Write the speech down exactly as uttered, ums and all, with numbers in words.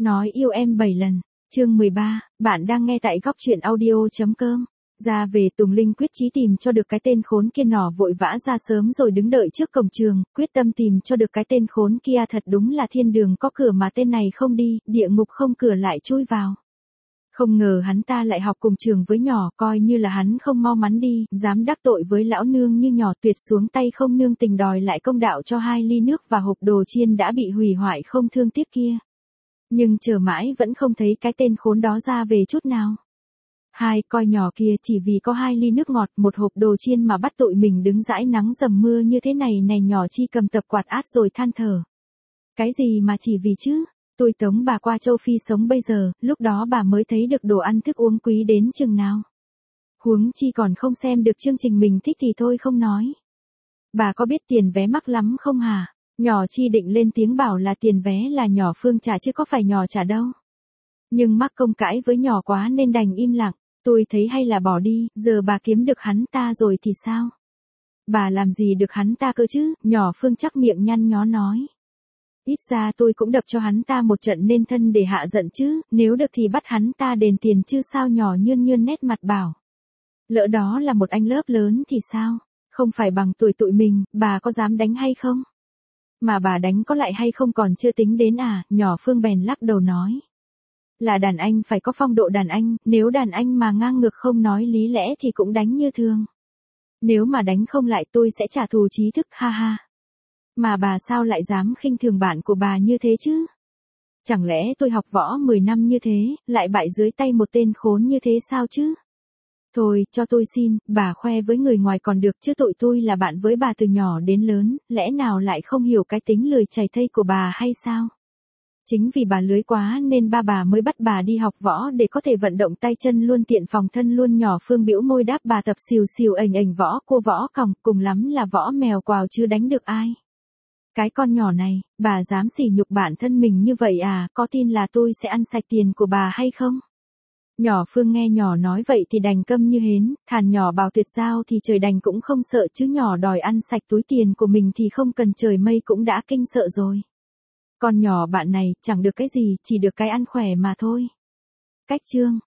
Nói yêu em bảy lần, chương mười ba, bạn đang nghe tại góc truyện audio.com. Ra về Tùng Linh quyết chí tìm cho được cái tên khốn kia, nỏ vội vã ra sớm rồi đứng đợi trước cổng trường, quyết tâm tìm cho được cái tên khốn kia. Thật đúng là thiên đường có cửa mà tên này không đi, địa ngục không cửa lại chui vào. Không ngờ hắn ta lại học cùng trường với nhỏ, coi như là hắn không mau mắn đi, dám đắc tội với lão nương như nhỏ, tuyệt xuống tay không nương tình đòi lại công đạo cho hai ly nước và hộp đồ chiên đã bị hủy hoại không thương tiếc kia. Nhưng chờ mãi vẫn không thấy cái tên khốn đó ra về chút nào. Hai coi nhỏ kia chỉ vì có hai ly nước ngọt, một hộp đồ chiên mà bắt tội mình đứng dãi nắng dầm mưa như thế này này, nhỏ chi cầm tập quạt át rồi than thở. Cái gì mà chỉ vì chứ? Tôi tống bà qua châu Phi sống bây giờ, lúc đó bà mới thấy được đồ ăn thức uống quý đến chừng nào. Huống chi còn không xem được chương trình mình thích thì thôi không nói. Bà có biết tiền vé mắc lắm không hả? Nhỏ chi định lên tiếng bảo là tiền vé là nhỏ Phương trả chứ có phải nhỏ trả đâu. Nhưng mắc công cãi với nhỏ quá nên đành im lặng. Tôi thấy hay là bỏ đi, giờ bà kiếm được hắn ta rồi thì sao? Bà làm gì được hắn ta cơ chứ? Nhỏ Phương chắc miệng nhăn nhó nói. Ít ra tôi cũng đập cho hắn ta một trận nên thân để hạ giận chứ, nếu được thì bắt hắn ta đền tiền chứ sao. Nhỏ nhơn nhơn nét mặt bảo. Lỡ đó là một anh lớp lớn thì sao? Không phải bằng tuổi tụi mình, bà có dám đánh hay không? Mà bà đánh có lại hay không còn chưa tính đến à? Nhỏ Phương bèn lắc đầu nói. Là đàn anh phải có phong độ đàn anh, nếu đàn anh mà ngang ngược không nói lý lẽ thì cũng đánh như thường. Nếu mà đánh không lại tôi sẽ trả thù trí thức, ha ha. Mà bà sao lại dám khinh thường bạn của bà như thế chứ? Chẳng lẽ tôi học võ mười năm như thế, lại bại dưới tay một tên khốn như thế sao chứ? Thôi, cho tôi xin, bà khoe với người ngoài còn được chứ tụi tôi là bạn với bà từ nhỏ đến lớn, lẽ nào lại không hiểu cái tính lười chảy thây của bà hay sao? Chính vì bà lưới quá nên ba bà mới bắt bà đi học võ để có thể vận động tay chân luôn, tiện phòng thân luôn. Nhỏ Phương bĩu môi đáp, bà tập xìu xìu ềnh ềnh võ cô võ còng, cùng lắm là võ mèo quào chứ đánh được ai. Cái con nhỏ này, bà dám sỉ nhục bản thân mình như vậy à? Có tin là tôi sẽ ăn sạch tiền của bà hay không? Nhỏ Phương nghe nhỏ nói vậy thì đành câm như hến, thàn nhỏ bảo tuyệt giao thì trời đành cũng không sợ chứ nhỏ đòi ăn sạch túi tiền của mình thì không cần trời mây cũng đã kinh sợ rồi. Con nhỏ bạn này chẳng được cái gì, chỉ được cái ăn khỏe mà thôi. Cách chương